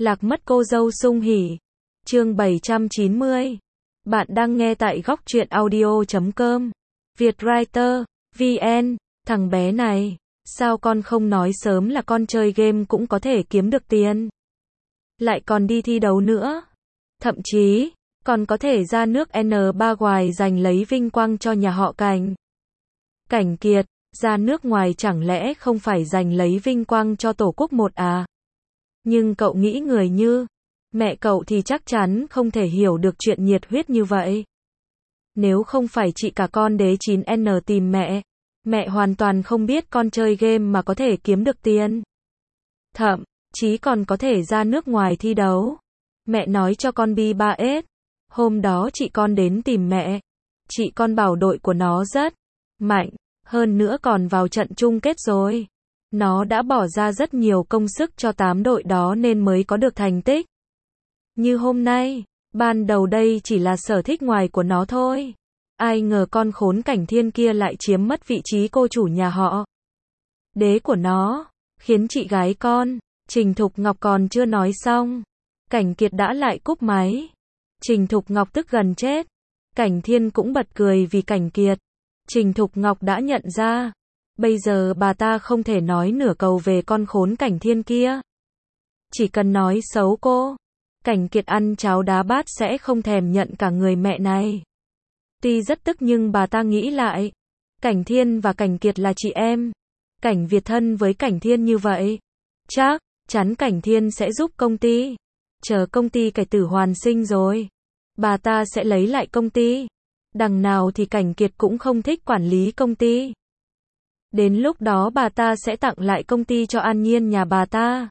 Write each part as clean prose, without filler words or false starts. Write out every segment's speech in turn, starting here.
Lạc mất cô dâu sung hỉ. Chương 790. Bạn đang nghe tại góc truyện audio.com. Vietwriter, VN, thằng bé này, sao con không nói sớm là con chơi game cũng có thể kiếm được tiền. Lại còn đi thi đấu nữa. Thậm chí, còn có thể ra nước N3 ngoài giành lấy vinh quang cho nhà họ Cảnh. Cảnh Kiệt, ra nước ngoài chẳng lẽ không phải giành lấy vinh quang cho Tổ quốc một à? Nhưng cậu nghĩ người như mẹ cậu thì chắc chắn không thể hiểu được chuyện nhiệt huyết như vậy. Nếu không phải chị cả con đế 9N tìm mẹ hoàn toàn không biết con chơi game mà có thể kiếm được tiền. Thậm chí còn có thể ra nước ngoài thi đấu. Mẹ nói cho con B3S. Hôm đó chị con đến tìm mẹ. Chị con bảo đội của nó rất mạnh, hơn nữa còn vào trận chung kết rồi. Nó đã bỏ ra rất nhiều công sức cho 8 đội đó nên mới có được thành tích như hôm nay. Ban đầu đây chỉ là sở thích ngoài của nó thôi. Ai ngờ con khốn Cảnh Thiên kia lại chiếm mất vị trí cô chủ nhà họ đế của nó, khiến chị gái con Trình Thục Ngọc còn chưa nói xong, Cảnh Kiệt đã lại cúp máy. Trình Thục Ngọc tức gần chết. Cảnh Thiên cũng bật cười vì Cảnh Kiệt. Trình Thục Ngọc đã nhận ra, bây giờ bà ta không thể nói nửa câu về con khốn Cảnh Thiên kia. Chỉ cần nói xấu cô, Cảnh Kiệt ăn cháo đá bát sẽ không thèm nhận cả người mẹ này. Tuy rất tức nhưng bà ta nghĩ lại, Cảnh Thiên và Cảnh Kiệt là chị em. Cảnh Việt thân với Cảnh Thiên như vậy, chắc chắn Cảnh Thiên sẽ giúp công ty. Chờ công ty cải tử hoàn sinh rồi, bà ta sẽ lấy lại công ty. Đằng nào thì Cảnh Kiệt cũng không thích quản lý công ty. Đến lúc đó bà ta sẽ tặng lại công ty cho An Nhiên nhà bà ta.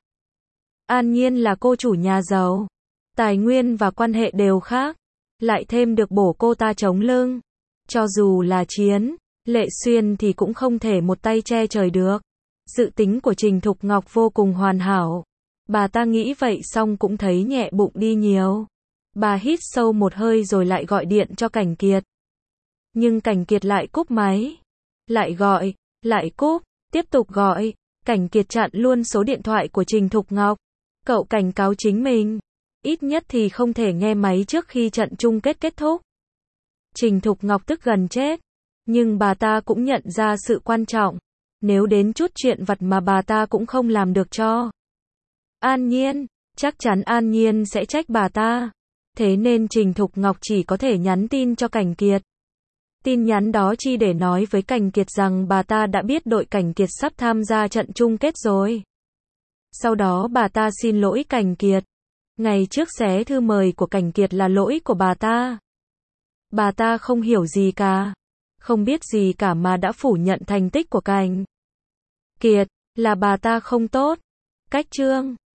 An Nhiên là cô chủ nhà giàu, tài nguyên và quan hệ đều khác, lại thêm được bổ cô ta chống lưng. Cho dù là Chiến, Lệ Xuyên thì cũng không thể một tay che trời được. Dự tính của Trình Thục Ngọc vô cùng hoàn hảo. Bà ta nghĩ vậy xong cũng thấy nhẹ bụng đi nhiều. Bà hít sâu một hơi rồi lại gọi điện cho Cảnh Kiệt. Nhưng Cảnh Kiệt lại cúp máy. Lại gọi, lại cúp, tiếp tục gọi. Cảnh Kiệt chặn luôn số điện thoại của Trình Thục Ngọc. Cậu cảnh cáo chính mình, ít nhất thì không thể nghe máy trước khi trận chung kết kết thúc. Trình Thục Ngọc tức gần chết. Nhưng bà ta cũng nhận ra sự quan trọng. Nếu đến chút chuyện vặt mà bà ta cũng không làm được cho An Nhiên, chắc chắn An Nhiên sẽ trách bà ta. Thế nên Trình Thục Ngọc chỉ có thể nhắn tin cho Cảnh Kiệt. Tin nhắn đó chỉ để nói với Cảnh Kiệt rằng bà ta đã biết đội Cảnh Kiệt sắp tham gia trận chung kết rồi. Sau đó bà ta xin lỗi Cảnh Kiệt. Ngày trước xé thư mời của Cảnh Kiệt là lỗi của bà ta. Bà ta không hiểu gì cả, không biết gì cả mà đã phủ nhận thành tích của Cảnh Kiệt, là bà ta không tốt. Cách chương